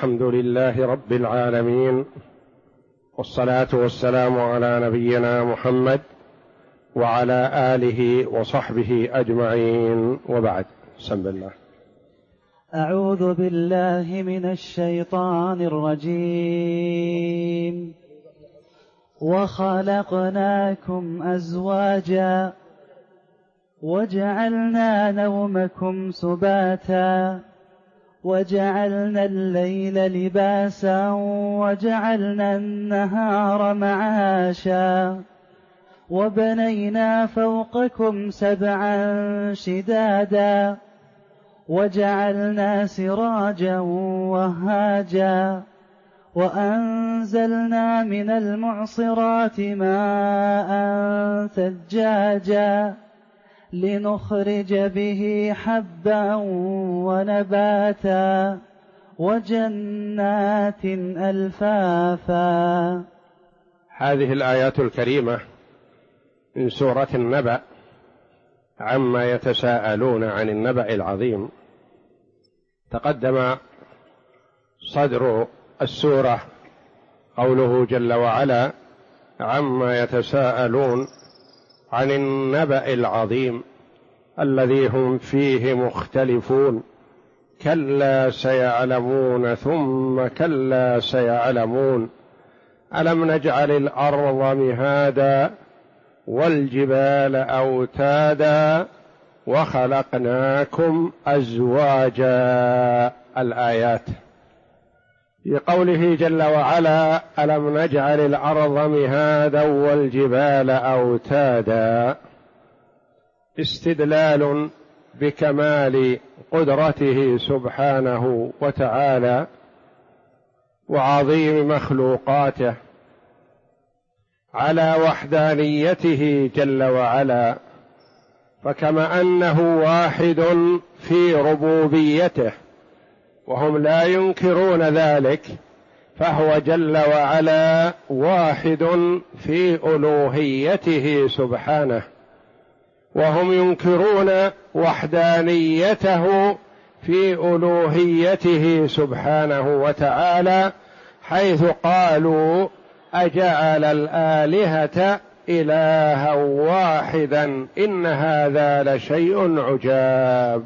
الحمد لله رب العالمين، والصلاة والسلام على نبينا محمد وعلى آله وصحبه أجمعين، وبعد. بسم الله. أعوذ بالله من الشيطان الرجيم. وخلقناكم أزواجا وجعلنا نومكم سباتا وجعلنا الليل لباسا وجعلنا النهار معاشا وبنينا فوقكم سبعا شدادا وجعلنا سراجا وهاجا وأنزلنا من المعصرات ماء ثجاجا لنخرج به حبا ونباتا وجنات ألفافا. هذه الآيات الكريمة من سورة النبأ عما يتساءلون عن النبأ العظيم. تقدم صدر السورة قوله جل وعلا: عما يتساءلون عن النبأ العظيم الذي هم فيه مختلفون، كلا سيعلمون ثم كلا سيعلمون، ألم نجعل الأرض مهادا والجبال أوتادا وخلقناكم أزواجا. الآيات. في قوله جل وعلا: ألم نجعل الأرض مهادا والجبال أوتادا، استدلال بكمال قدرته سبحانه وتعالى وعظيم مخلوقاته على وحدانيته جل وعلا، فكما أنه واحد في ربوبيته وهم لا ينكرون ذلك، فهو جل وعلا واحد في ألوهيته سبحانه، وهم ينكرون وحدانيته في ألوهيته سبحانه وتعالى، حيث قالوا: أجعل الآلهة إلها واحدا إن هذا لشيء عجاب.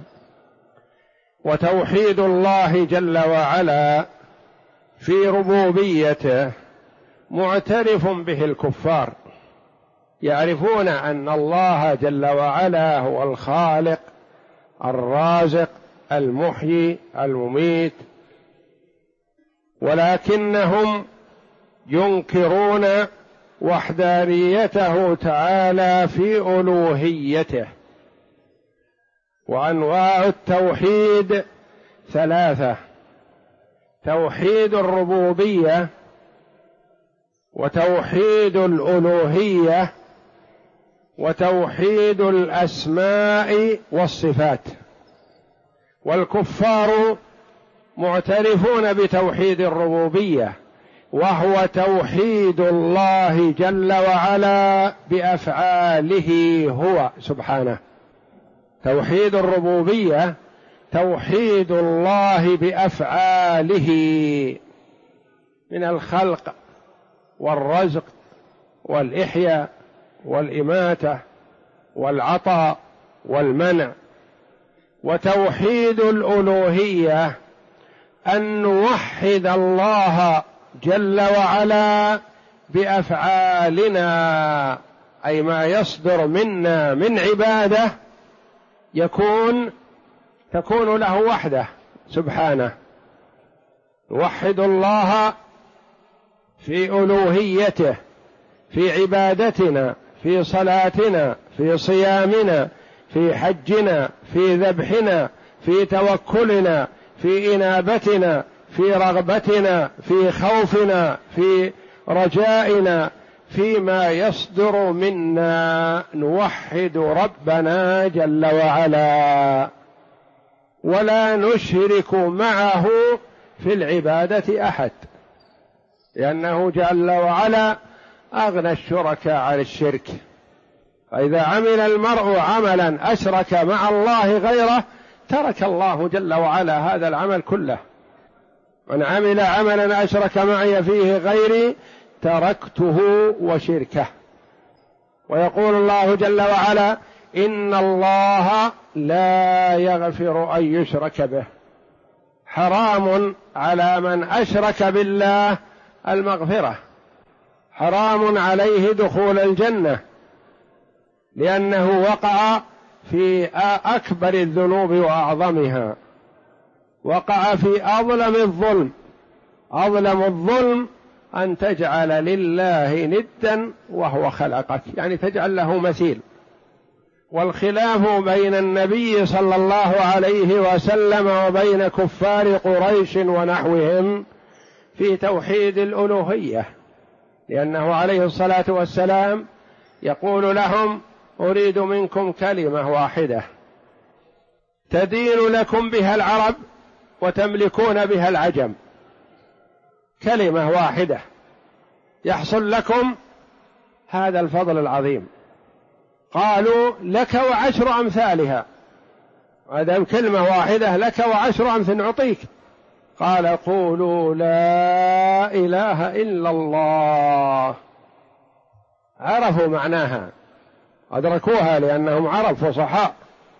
وتوحيد الله جل وعلا في ربوبيته معترف به الكفار، يعرفون أن الله جل وعلا هو الخالق الرازق المحيي المميت، ولكنهم ينكرون وحدانيته تعالى في ألوهيته. وأنواع التوحيد ثلاثة: توحيد الربوبية، وتوحيد الألوهية، وتوحيد الأسماء والصفات. والكفار معترفون بتوحيد الربوبية، وهو توحيد الله جل وعلا بأفعاله هو سبحانه. توحيد الربوبية توحيد الله بأفعاله من الخلق والرزق والإحياء والإماتة والعطاء والمنع. وتوحيد الألوهية أن نوحد الله جل وعلا بأفعالنا، أي ما يصدر منا من عبادة تكون له وحده سبحانه. نوحد الله في ألوهيته، في عبادتنا، في صلاتنا، في صيامنا، في حجنا، في ذبحنا، في توكلنا، في إنابتنا، في رغبتنا، في خوفنا، في رجائنا، فيما يصدر منا نوحد ربنا جل وعلا، ولا نشرك معه في العبادة أحد، لأنه جل وعلا أغنى الشركاء عن الشرك. فإذا عمل المرء عملا أشرك مع الله غيره ترك الله جل وعلا هذا العمل كله. من عمل عملا أشرك معي فيه غيري تركته وشركه. ويقول الله جل وعلا إن الله لا يغفر أن يشرك به. حرام على من أشرك بالله المغفرة، حرام عليه دخول الجنة، لأنه وقع في أكبر الذنوب وأعظمها، وقع في أظلم الظلم. أظلم الظلم أن تجعل لله ندا وهو خلقك، يعني تجعل له مثيل. والخلاف بين النبي صلى الله عليه وسلم وبين كفار قريش ونحوهم في توحيد الألوهية، لأنه عليه الصلاة والسلام يقول لهم أريد منكم كلمة واحدة تدين لكم بها العرب وتملكون بها العجم، كلمة واحدة يحصل لكم هذا الفضل العظيم. قالوا لك وعشر أمثالها، هذا كلمة واحدة لك وعشر أمثال نعطيك. قال قولوا لا إله إلا الله. عرفوا معناها، أدركوها لأنهم عرب فصحاء.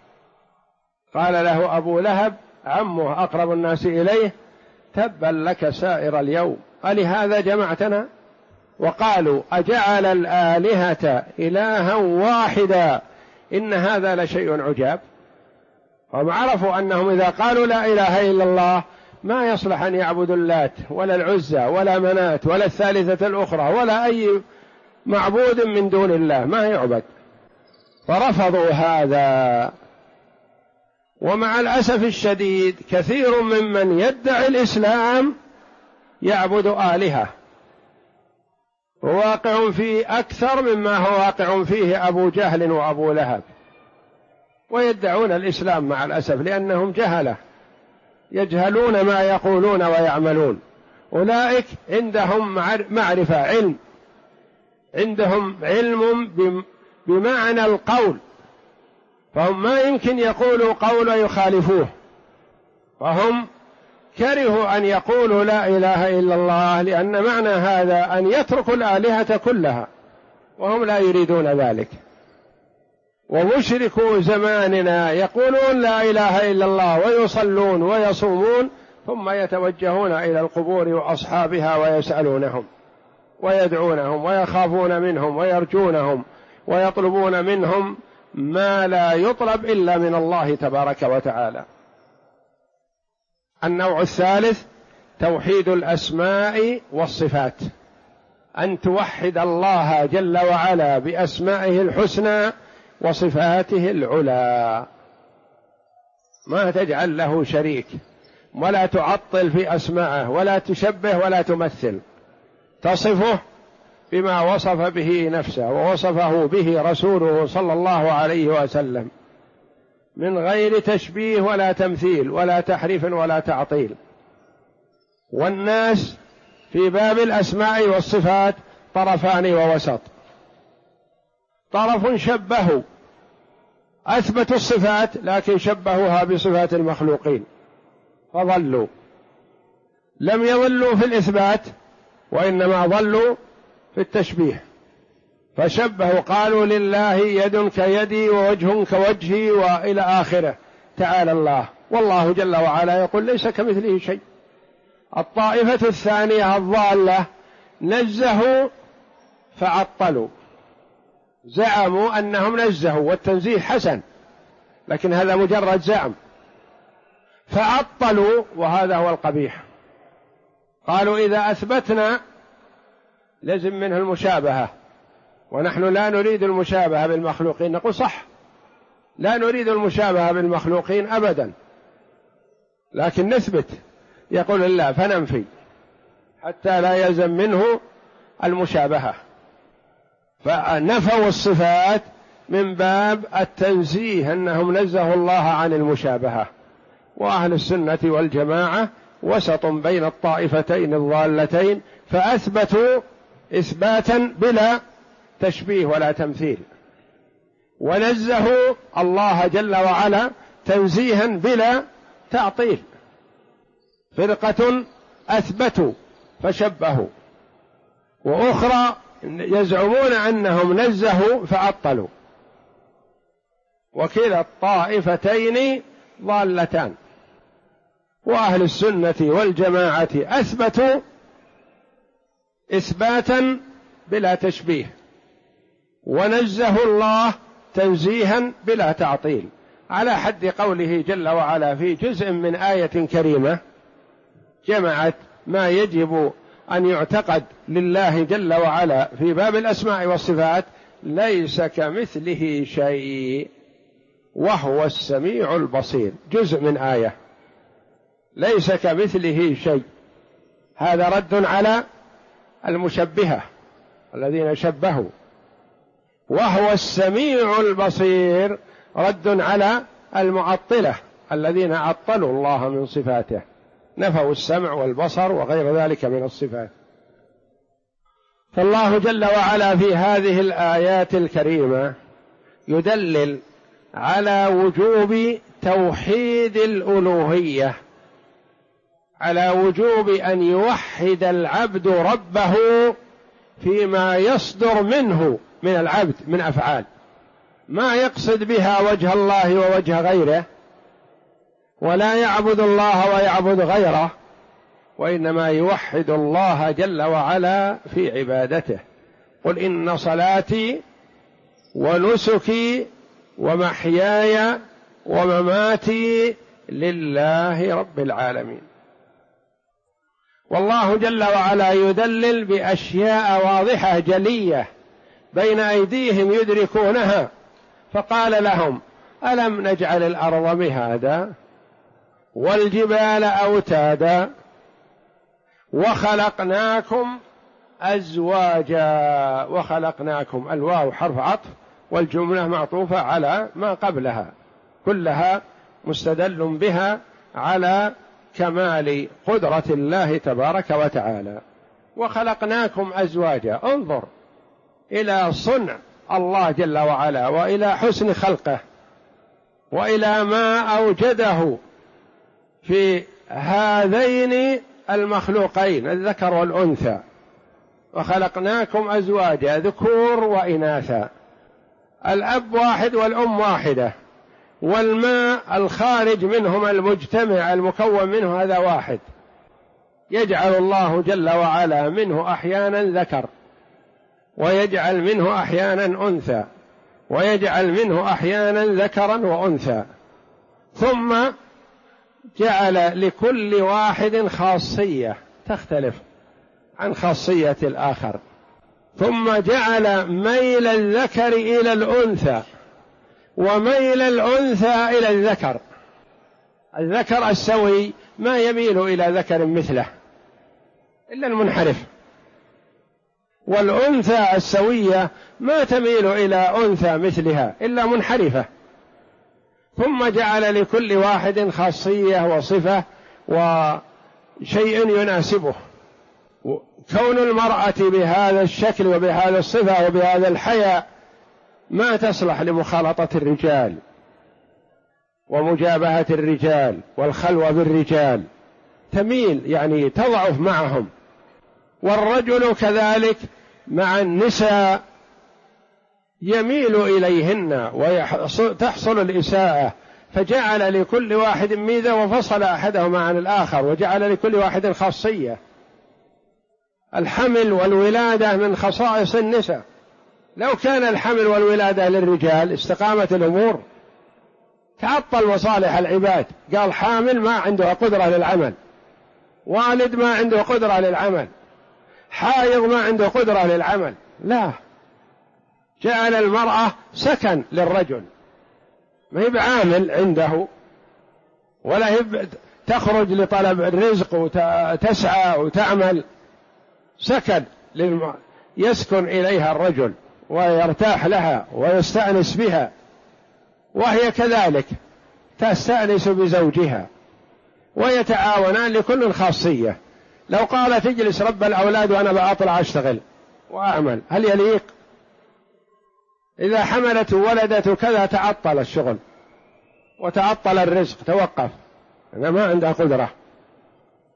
قال له أبو لهب عمه أقرب الناس إليه تبا لك سائر اليوم، ألهذا جمعتنا؟ وقالوا أجعل الآلهة إلها واحدا إن هذا لشيء عجاب. هم عرفوا أنهم إذا قالوا لا إله إلا الله ما يصلح أن يعبدوا اللات ولا العزى ولا منات ولا الثالثة الأخرى ولا أي معبود من دون الله، ما يعبد. فرفضوا هذا. ومع الأسف الشديد كثير ممن يدعي الإسلام يعبد آلهة، وواقع فيه أكثر مما هو واقع فيه أبو جهل وأبو لهب، ويدعون الإسلام مع الأسف لأنهم جهلة يجهلون ما يقولون ويعملون. أولئك عندهم معرفة، علم، عندهم علم بمعنى القول، فهم ما يمكن يقولوا قول ويخالفوه، فهم كرهوا أن يقولوا لا إله إلا الله، لأن معنى هذا أن يتركوا الآلهة كلها، وهم لا يريدون ذلك. ومشركو زماننا يقولون لا إله إلا الله ويصلون ويصومون، ثم يتوجهون إلى القبور وأصحابها ويسألونهم ويدعونهم ويخافون منهم ويرجونهم ويطلبون منهم ما لا يطلب إلا من الله تبارك وتعالى. النوع الثالث توحيد الأسماء والصفات، أن توحد الله جل وعلا بأسمائه الحسنى وصفاته العلى، ما تجعل له شريك، ولا تعطل في أسمائه، ولا تشبه ولا تمثل، تصفه بما وصف به نفسه ووصفه به رسوله صلى الله عليه وسلم، من غير تشبيه ولا تمثيل ولا تحريف ولا تعطيل. والناس في باب الأسماء والصفات طرفان ووسط، طرف شبهوا أثبتوا الصفات لكن شبهوها بصفات المخلوقين فضلوا، لم يضلوا في الإثبات وإنما ضلوا في التشبيه، فشبهوا قالوا لله يد كيدي ووجه كوجهي وإلى آخره. تعالى الله، والله جل وعلا يقول ليس كمثله شيء. الطائفة الثانية الضالة نزهوا فعطلوا، زعموا أنهم نزهوا والتنزيه حسن، لكن هذا مجرد زعم، فعطلوا وهذا هو القبيح. قالوا إذا أثبتنا لازم منه المشابهة، ونحن لا نريد المشابهة بالمخلوقين. نقول صح، لا نريد المشابهة بالمخلوقين أبدا، لكن نثبت. يقول الله فننفي حتى لا يلزم منه المشابهة، فنفوا الصفات من باب التنزيه، أنهم نزهوا الله عن المشابهة. وأهل السنة والجماعة وسط بين الطائفتين الضالتين، فأثبتوا إثباتا بلا تشبيه ولا تمثيل، ونزهوا الله جل وعلا تنزيها بلا تعطيل. فرقة أثبتوا فشبهوا، وأخرى يزعمون أنهم نزهوا فعطلوا، وكلا الطائفتين ضالتان. وأهل السنة والجماعة أثبتوا إثباتا بلا تشبيه، ونزهوا الله تنزيها بلا تعطيل، على حد قوله جل وعلا في جزء من آية كريمة جمعت ما يجب أن يعتقد لله جل وعلا في باب الأسماء والصفات: ليس كمثله شيء وهو السميع البصير. جزء من آية ليس كمثله شيء، هذا رد على المشبهة الذين شبهوا، وهو السميع البصير رد على المعطلة الذين عطلوا الله من صفاته، نفوا السمع والبصر وغير ذلك من الصفات. فالله جل وعلا في هذه الآيات الكريمة يدلل على وجوب توحيد الألوهية، على وجوب أن يوحد العبد ربه فيما يصدر منه من العبد من أفعال، ما يقصد بها وجه الله ووجه غيره، ولا يعبد الله ويعبد غيره، وإنما يوحد الله جل وعلا في عبادته. قل إن صلاتي ونسكي ومحياي ومماتي لله رب العالمين. والله جل وعلا يدلل بأشياء واضحة جلية بين أيديهم يدركونها، فقال لهم: ألم نجعل الأرض مهادا والجبال أوتادا وخلقناكم أزواجا. وخلقناكم، الواو حرف عطف والجملة معطوفة على ما قبلها، كلها مستدل بها على كمال قدرة الله تبارك وتعالى. وخلقناكم أزواجا، انظر إلى صنع الله جل وعلا وإلى حسن خلقه وإلى ما أوجده في هذين المخلوقين الذكر والأنثى. وخلقناكم أزواجا، ذكور وإناثا، الأب واحد والأم واحدة، والماء الخارج منهما المجتمع المكون منه هذا واحد، يجعل الله جل وعلا منه أحيانا ذكر، ويجعل منه أحيانا أنثى، ويجعل منه أحيانا ذكرا وأنثى، ثم جعل لكل واحد خاصية تختلف عن خاصية الآخر، ثم جعل ميل الذكر إلى الأنثى وميل الأنثى إلى الذكر. الذكر السوي ما يميل إلى ذكر مثله إلا المنحرف، والأنثى السوية ما تميل إلى أنثى مثلها إلا منحرفة. ثم جعل لكل واحد خاصية وصفة وشيء يناسبه. كون المرأة بهذا الشكل وبهذا الصفة وبهذا الحياء ما تصلح لمخالطة الرجال ومجابهة الرجال والخلوة بالرجال، تميل يعني تضعف معهم. والرجل كذلك مع النساء يميل إليهن وتحصل الإساءة، فجعل لكل واحد ميزة وفصل أحدهما عن الآخر، وجعل لكل واحد خاصية. الحمل والولادة من خصائص النساء، لو كان الحمل والولادة للرجال استقامت الأمور، تعطل مصالح العباد. قال حامل ما عنده قدرة للعمل، والد ما عنده قدرة للعمل، حائض ما عنده قدرة للعمل، لا، جعل المرأة سكن للرجل، ما هي بعامل عنده ولا هي تخرج لطلب الرزق وتسعى وتعمل، سكن يسكن إليها الرجل ويرتاح لها ويستأنس بها، وهي كذلك تستأنس بزوجها، ويتعاونان لكل خاصية. لو قالت اجلس رب الأولاد وأنا بأطلع أشتغل وأعمل، هل يليق؟ إذا حملت وولدت كذا تعطل الشغل وتعطل الرزق، توقف، أنا ما عندها قدرة.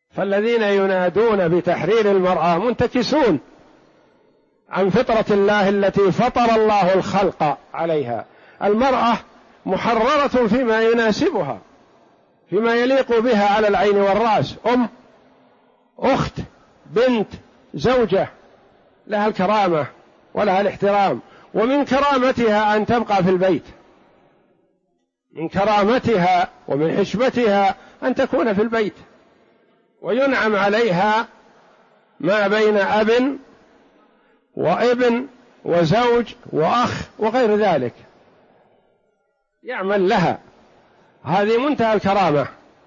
فالذين ينادون بتحرير المرأة منتكسون عن فطرة الله التي فطر الله الخلق عليها. المرأة محررة فيما يناسبها، فيما يليق بها على العين والرأس، أم، أخت، بنت، زوجة، لها الكرامة ولها الاحترام. ومن كرامتها أن تبقى في البيت، من كرامتها ومن حشمتها أن تكون في البيت، وينعم عليها ما بين أب وابن وزوج وأخ وغير ذلك، يعمل لها، هذه منتهى الكرامة.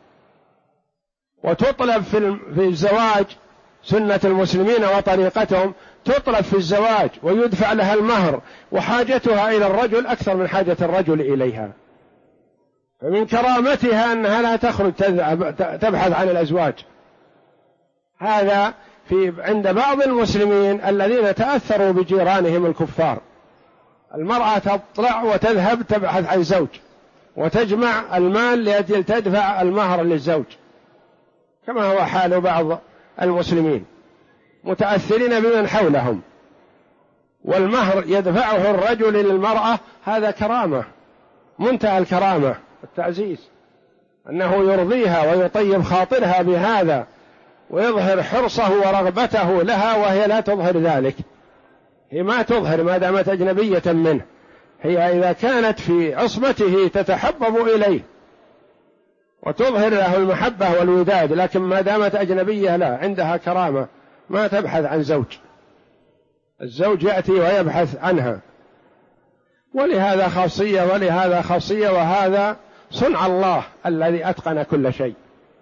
وتطلب في الزواج، سنة المسلمين وطريقتهم، تطلب في الزواج ويدفع لها المهر، وحاجتها إلى الرجل أكثر من حاجة الرجل إليها. فمن كرامتها أنها لا تخرج تبحث عن الأزواج. هذا عند بعض المسلمين الذين تأثروا بجيرانهم الكفار. المرأة تطلع وتذهب تبحث عن زوج، وتجمع المال لأجل تدفع المهر للزوج، كما هو حال بعض المسلمين متأثرين بمن حولهم. والمهر يدفعه الرجل للمرأة، هذا كرامة، منتهى الكرامة والتعزيز، أنه يرضيها ويطيب خاطرها بهذا، ويظهر حرصه ورغبته لها، وهي لا تظهر ذلك. هي ما تظهر ما دامت أجنبية منه، هي إذا كانت في عصمته تتحبب إليه وتظهر له المحبة والوداد، لكن ما دامت أجنبية لا، عندها كرامة، ما تبحث عن زوج. الزوج يأتي ويبحث عنها، ولهذا خاصية ولهذا خاصية، وهذا صنع الله الذي أتقن كل شيء.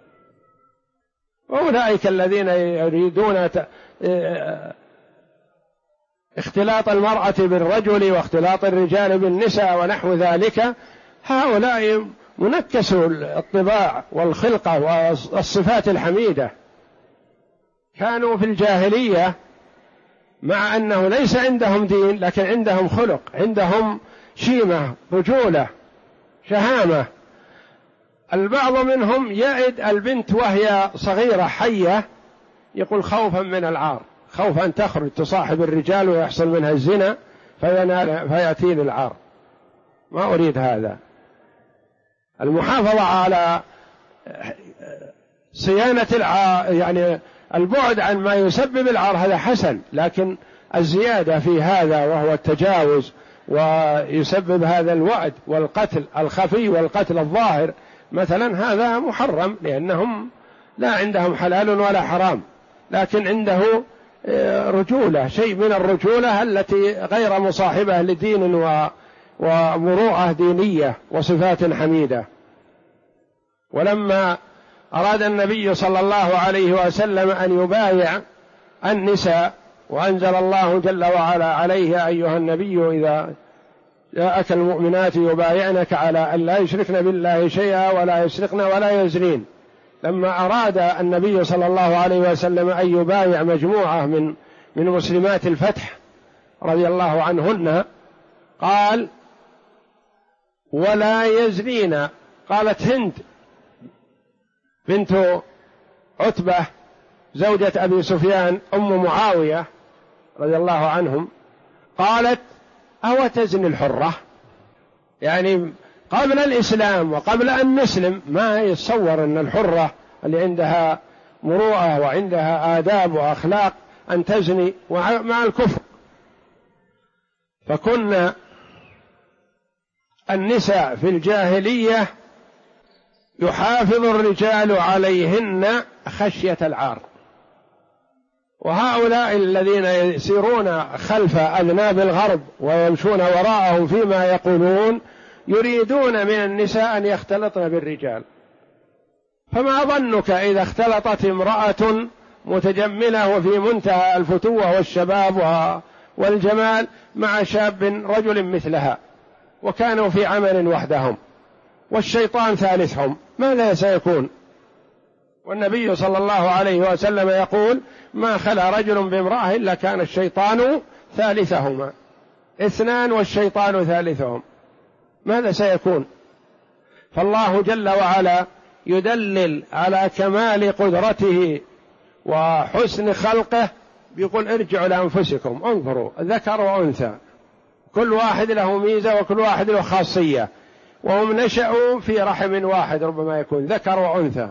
وأولئك الذين يريدون اختلاط المرأة بالرجل واختلاط الرجال بالنساء ونحو ذلك، هؤلاء منكسوا الطباع والخلقة والصفات الحميدة. كانوا في الجاهلية مع أنه ليس عندهم دين، لكن عندهم خلق، عندهم شيمة، رجولة، شهامة. البعض منهم يعد البنت وهي صغيرة حية، يقول خوفا من العار، خوف أن تخرج تصاحب الرجال ويحصل منها الزنا فيأتيني العار، ما أريد هذا. المحافظة على صيانة العار، يعني البعد عن ما يسبب العار، هذا حسن، لكن الزيادة في هذا وهو التجاوز ويسبب هذا الوعد والقتل الخفي والقتل الظاهر مثلا، هذا محرم، لأنهم لا عندهم حلال ولا حرام، لكن عنده رجولة، شيء من الرجولة التي غير مصاحبة لدين ومروءة دينية وصفات حميدة. ولما أراد النبي صلى الله عليه وسلم أن يبايع النساء، وأنزل الله جل وعلا عليه: أيها النبي إذا جاءك المؤمنات يبايعنك على أن لا يشركن بالله شيئا ولا يسرقن ولا يزنين، لما أراد النبي صلى الله عليه وسلم أن يبايع مجموعة من مسلمات الفتح رضي الله عنهن، قال: ولا يزنين. قالت هند بنت عتبة زوجة أبي سفيان أم معاوية رضي الله عنهم، قالت: أو تزني الحرة؟ يعني قبل الإسلام وقبل أن نسلم ما يتصور أن الحرة اللي عندها مروءة وعندها آداب وأخلاق أن تزني مع الكفر. فكنا النساء في الجاهلية يحافظ الرجال عليهن خشية العار، وهؤلاء الذين يسيرون خلف أذناب الغرب ويمشون وراءهم فيما يقولون يريدون من النساء أن يختلطن بالرجال. فما ظنك إذا اختلطت امرأة متجملة وفي منتهى الفتوة والشباب والجمال مع شاب رجل مثلها، وكانوا في عمل وحدهم والشيطان ثالثهم، ماذا سيكون؟ والنبي صلى الله عليه وسلم يقول: ما خلا رجل بامرأة إلا كان الشيطان ثالثهما، اثنان والشيطان ثالثهم، ماذا سيكون؟ فالله جل وعلا يدلل على كمال قدرته وحسن خلقه بيقول ارجعوا لأنفسكم انظروا ذكر وأنثى، كل واحد له ميزة وكل واحد له خاصية، وهم نشأوا في رحم واحد ربما يكون ذكر وأنثى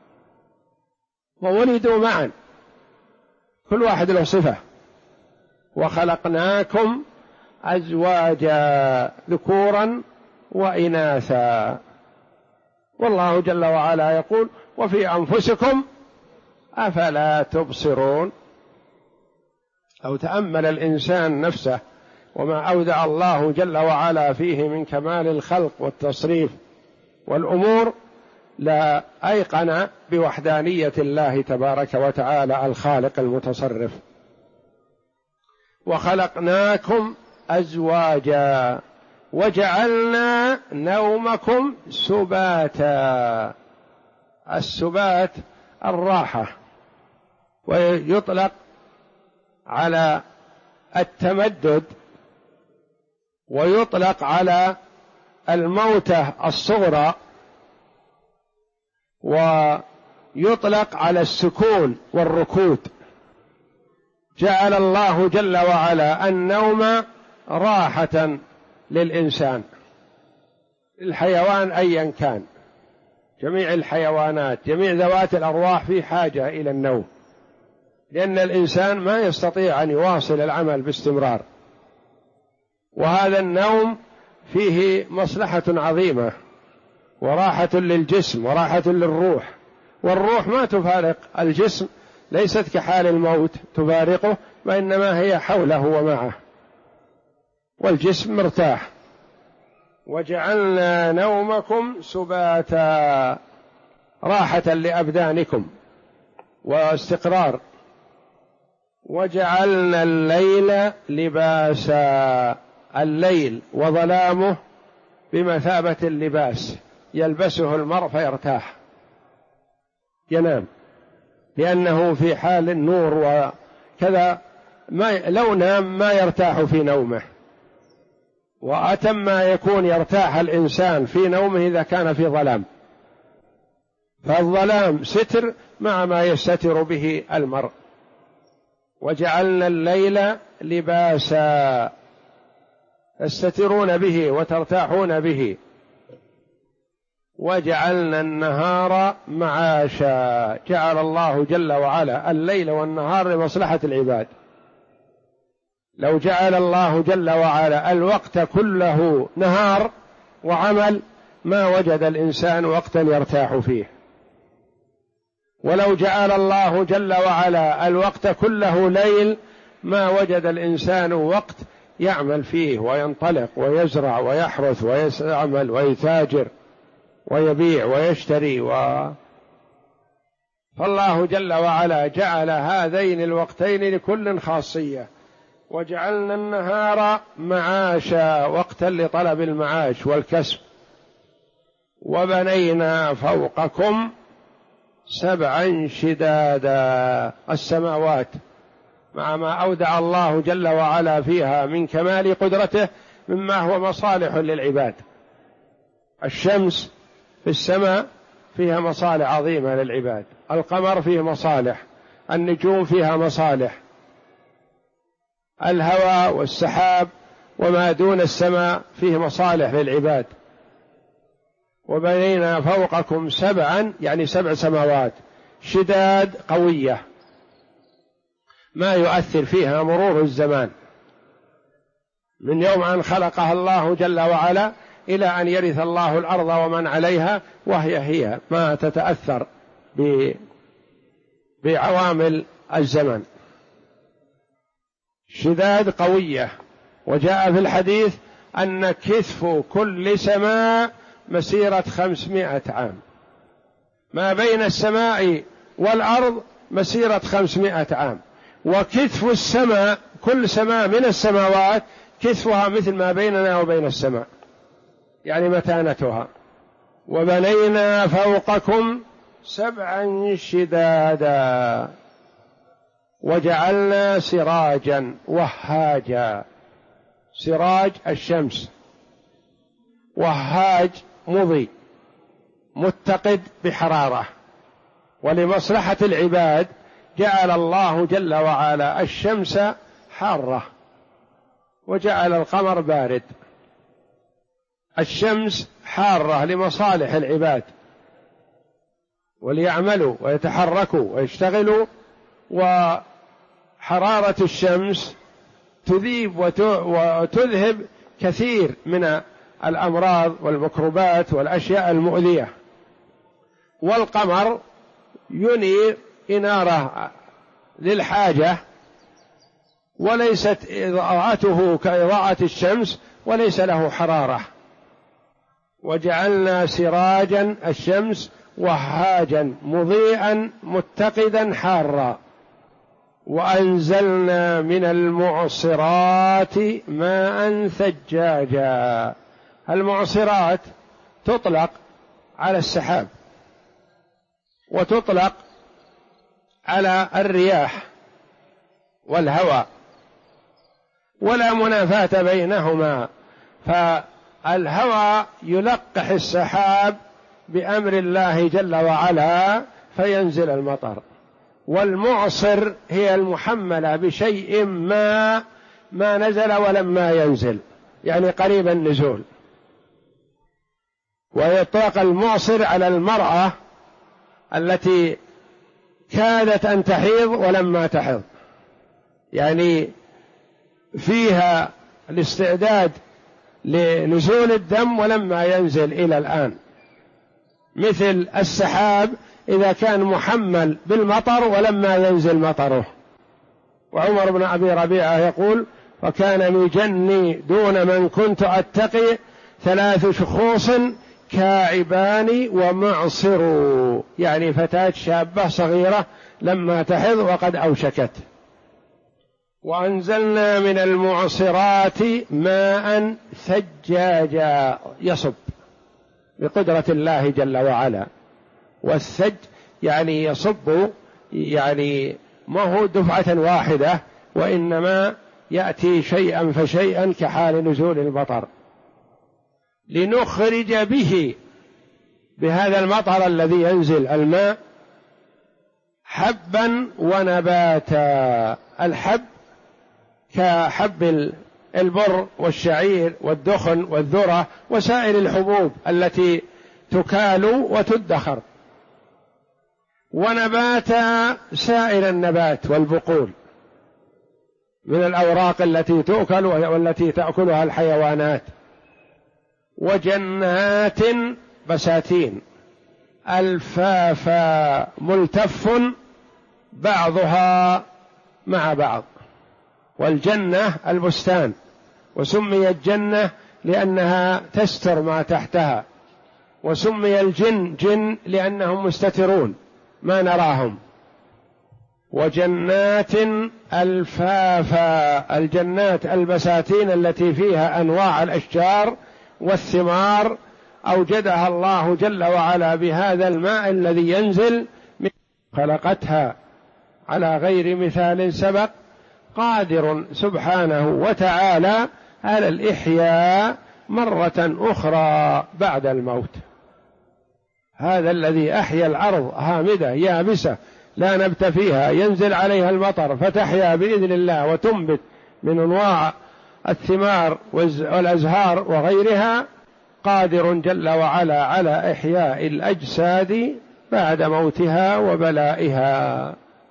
وولدوا معا، كل واحد له صفة. وخلقناكم أزواجا ذكورا وإناثا، والله جل وعلا يقول وفي أنفسكم أفلا تبصرون. أو تأمل الإنسان نفسه وما أودع الله جل وعلا فيه من كمال الخلق والتصريف والأمور، لا أيقن بوحدانية الله تبارك وتعالى الخالق المتصرف. وخلقناكم أزواجا وجعلنا نومكم سباتا. السبات الراحة، ويطلق على التمدد، ويطلق على الموتة الصغرى، ويطلق على السكون والركود. جعل الله جل وعلا النوم راحة للإنسان، الحيوان أيا كان، جميع الحيوانات جميع ذوات الأرواح في حاجة إلى النوم، لأن الإنسان ما يستطيع أن يواصل العمل باستمرار، وهذا النوم فيه مصلحة عظيمة وراحة للجسم وراحة للروح، والروح ما تفارق الجسم، ليست كحال الموت تفارقه، وإنما هي حوله ومعه، والجسم مرتاح. وجعلنا نومكم سباتا راحة لأبدانكم واستقرار. وجعلنا الليل لباسا، الليل وظلامه بمثابة اللباس يلبسه المرء فيرتاح ينام، لأنه في حال النور وكذا لو نام ما يرتاح في نومه، وأتم ما يكون يرتاح الإنسان في نومه إذا كان في ظلام، فالظلام ستر مع ما يستتر به المرء. وجعلنا الليل لباسا، تستترون به وترتاحون به. وجعلنا النهار معاشا، جعل الله جل وعلا الليل والنهار لمصلحة العباد. لو جعل الله جل وعلا الوقت كله نهار وعمل ما وجد الإنسان وقتا يرتاح فيه، ولو جعل الله جل وعلا الوقت كله ليل ما وجد الإنسان وقت يعمل فيه وينطلق ويزرع ويحرث ويعمل ويتاجر ويبيع ويشتري فالله جل وعلا جعل هذين الوقتين لكل خاصية. وجعلنا النهار معاشا، وقتا لطلب المعاش والكسب. وبنينا فوقكم سبعا شدادا، السماوات مع ما أودع الله جل وعلا فيها من كمال قدرته مما هو مصالح للعباد. الشمس في السماء فيها مصالح عظيمة للعباد، القمر فيه مصالح، النجوم فيها مصالح، الهواء والسحاب وما دون السماء فيه مصالح للعباد. وبنينا فوقكم سبعا يعني 7 سماوات شداد قوية ما يؤثر فيها مرور الزمان، من يوم أن خلقها الله جل وعلا إلى أن يرث الله الأرض ومن عليها، وهي ما تتأثر بعوامل الزمن، شداد قوية. وجاء في الحديث أن كثف كل سماء مسيرة 500 عام، ما بين السماء والأرض مسيرة 500 عام، وكثف السماء كل سماء من السماوات كثفها مثل ما بيننا وبين السماء، يعني متانتها. وبنينا فوقكم سبعا شدادا وجعلنا سراجا وهاجا. سراج الشمس، وهاج مضي، متقد بحرارة. ولمصلحة العباد جعل الله جل وعلا الشمس حارة وجعل القمر بارد. الشمس حارة لمصالح العباد وليعملوا ويتحركوا ويشتغلوا، وحرارة الشمس تذيب وتذهب كثير من الأمراض والميكروبات والأشياء المؤذية. والقمر ينير إنارة للحاجة، وليست إضاءته كإضاءة الشمس، وليس له حرارة. وجعلنا سراجا الشمس وهاجا مضيئا متقدا حارا، وأنزلنا من المعصرات ماء ثجاجا. المعصرات تطلق على السحاب وتطلق على الرياح والهواء، ولا منافاة بينهما. فالهواء يلقح السحاب بأمر الله جل وعلا فينزل المطر، والمعصر هي المحملة بشيء ما نزل ولما ينزل، يعني قريب النزول. ويطلق المعصر على المرأة التي كادت أن تحيض ولما تحض، يعني فيها الاستعداد لنزول الدم ولما ينزل إلى الآن، مثل السحاب إذا كان محمل بالمطر ولما ينزل مطره. وعمر بن أبي ربيعة يقول: فكان مجني دون من كنت أتقي 3 شخوص كاعبان ومعصر، يعني فتاة شابة صغيرة لما تحض وقد أوشكت. وأنزلنا من المعصرات ماء ثجاجا، يصب بقدرة الله جل وعلا. والثج يعني يصب، يعني ما هو دفعة واحدة، وإنما يأتي شيئا فشيئا كحال نزول المطر، لنخرج به، بهذا المطر الذي ينزل الماء، حبا ونباتا. الحب كحب البر والشعير والدخن والذرة وسائر الحبوب التي تكال وتدخر، ونباتا سائر النبات والبقول من الأوراق التي تؤكل والتي تأكلها الحيوانات. وجنات بساتين ألفافا ملتف بعضها مع بعض. والجنة البستان، وسميت جنة لأنها تستر ما تحتها، وسمي الجن جن لأنهم مستترون ما نراهم. وجنات ألفافا، الجنات البساتين التي فيها أنواع الأشجار والثمار أوجدها الله جل وعلا بهذا الماء الذي ينزل، خلقتها على غير مثال سبق، قادر سبحانه وتعالى على الإحياء مرة أخرى بعد الموت. هذا الذي أحيا الأرض هامدة يابسة لا نبت فيها، ينزل عليها المطر فتحيا بإذن الله وتنبت من أنواع الثمار والأزهار وغيرها، قادر جل وعلا على إحياء الأجساد بعد موتها وبلائها.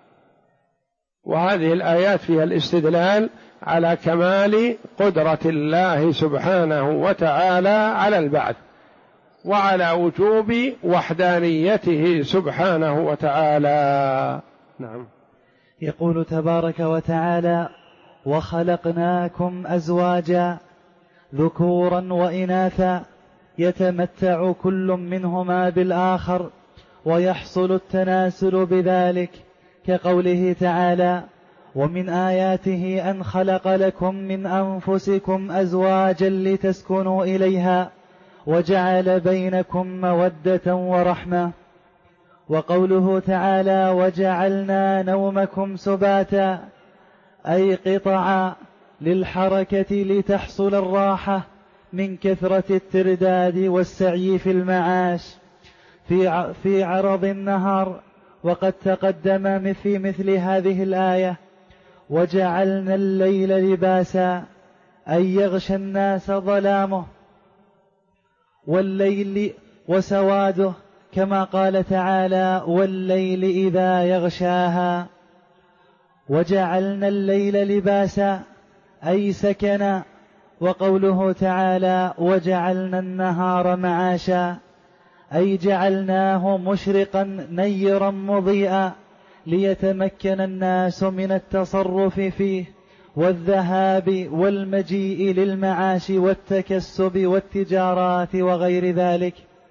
وهذه الآيات فيها الاستدلال على كمال قدرة الله سبحانه وتعالى على البعث، وعلى وجوب وحدانيته سبحانه وتعالى. نعم. يقول تبارك وتعالى: وخلقناكم أزواجا ذكورا وإناثا يتمتع كل منهما بالآخر ويحصل التناسل بذلك، كقوله تعالى: ومن آياته أن خلق لكم من أنفسكم أزواجا لتسكنوا إليها وجعل بينكم مودة ورحمة. وقوله تعالى: وجعلنا نومكم سباتا، أي قطعا للحركة لتحصل الراحة من كثرة الترداد والسعي في المعاش، في عرض النهار. وقد تقدم في مثل هذه الآية: وجعلنا الليل لباسا، أي يغشى الناس ظلامه، والليل وسواده، كما قال تعالى: والليل إذا يغشاها. وجعلنا الليل لباسا أي سكنا. وقوله تعالى: وجعلنا النهار معاشا، أي جعلناه مشرقا نيرا مضيئا ليتمكن الناس من التصرف فيه والذهاب والمجيء للمعاش والتكسب والتجارات وغير ذلك.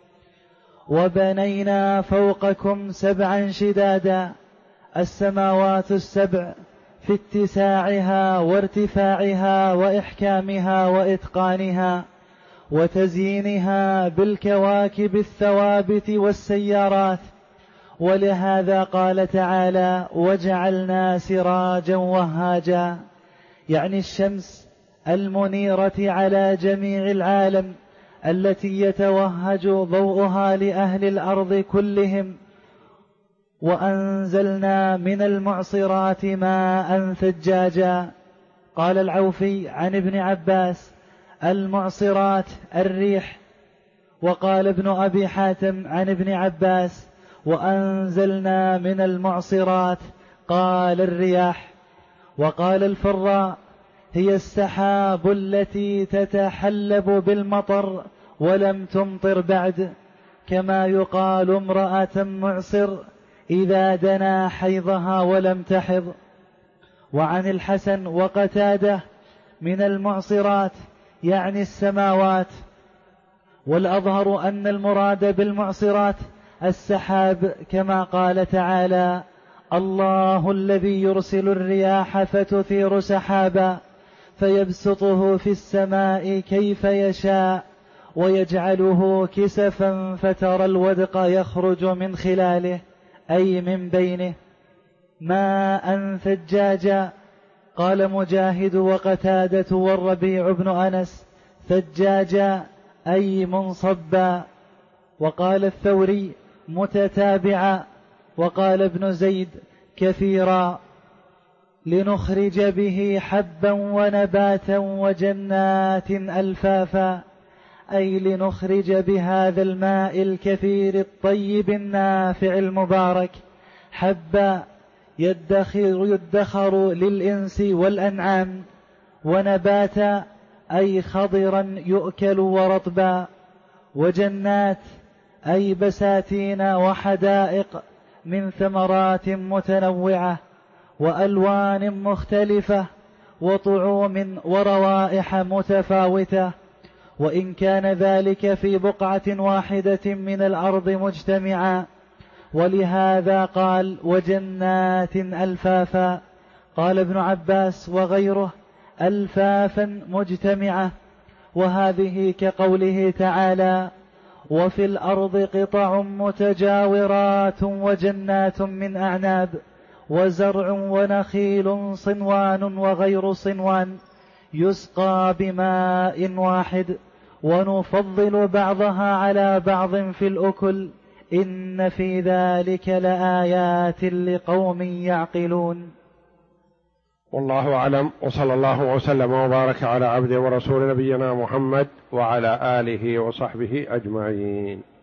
وبنينا فوقكم سبعا شدادا، السماوات السبع في اتساعها وارتفاعها وإحكامها وإتقانها وتزيينها بالكواكب الثوابت والسيارات. ولهذا قال تعالى: وجعلنا سراجا وهاجا، يعني الشمس المنيرة على جميع العالم التي يتوهج ضوءها لأهل الأرض كلهم. وأنزلنا من المعصرات ماء ثجاجا. قال العوفي عن ابن عباس: المعصرات الريح. وقال ابن أبي حاتم عن ابن عباس: وأنزلنا من المعصرات قال الرياح. وقال الفراء: هي السحاب التي تتحلب بالمطر ولم تمطر بعد، كما يقال امرأة معصر إذا دنا حيضها ولم تحض. وعن الحسن وقتاده: من المعصرات يعني السماوات. والأظهر أن المراد بالمعصرات السحاب، كما قال تعالى: الله الذي يرسل الرياح فتثير سحابا فيبسطه في السماء كيف يشاء ويجعله كسفا فترى الودق يخرج من خلاله، أي من بينه، ماء ثجاجا. قال مجاهد وقتادة والربيع بن أنس: ثجاجا أي منصبا. وقال الثوري: متتابعا. وقال ابن زيد: كثيرا، لنخرج به حبا ونباتا وجنات ألفافا، أي لنخرج بهذا الماء الكثير الطيب النافع المبارك حبا يدخر للإنس والأنعام، ونباتا أي خضرا يؤكل ورطبا، وجنات أي بساتين وحدائق من ثمرات متنوعة وألوان مختلفة وطعوم وروائح متفاوتة، وإن كان ذلك في بقعة واحدة من الأرض مجتمعا. ولهذا قال: وجنات ألفافا. قال ابن عباس وغيره: ألفافا مجتمعة. وهذه كقوله تعالى: وفي الأرض قطع متجاورات وجنات من أعناب وزرع ونخيل صنوان وغير صنوان يسقى بماء واحد ونفضل بعضها على بعض في الأكل إن في ذلك لآيات لقوم يعقلون. والله أعلم، وصلى الله وسلم وبارك على عبده ورسول نبينا محمد وعلى آله وصحبه أجمعين.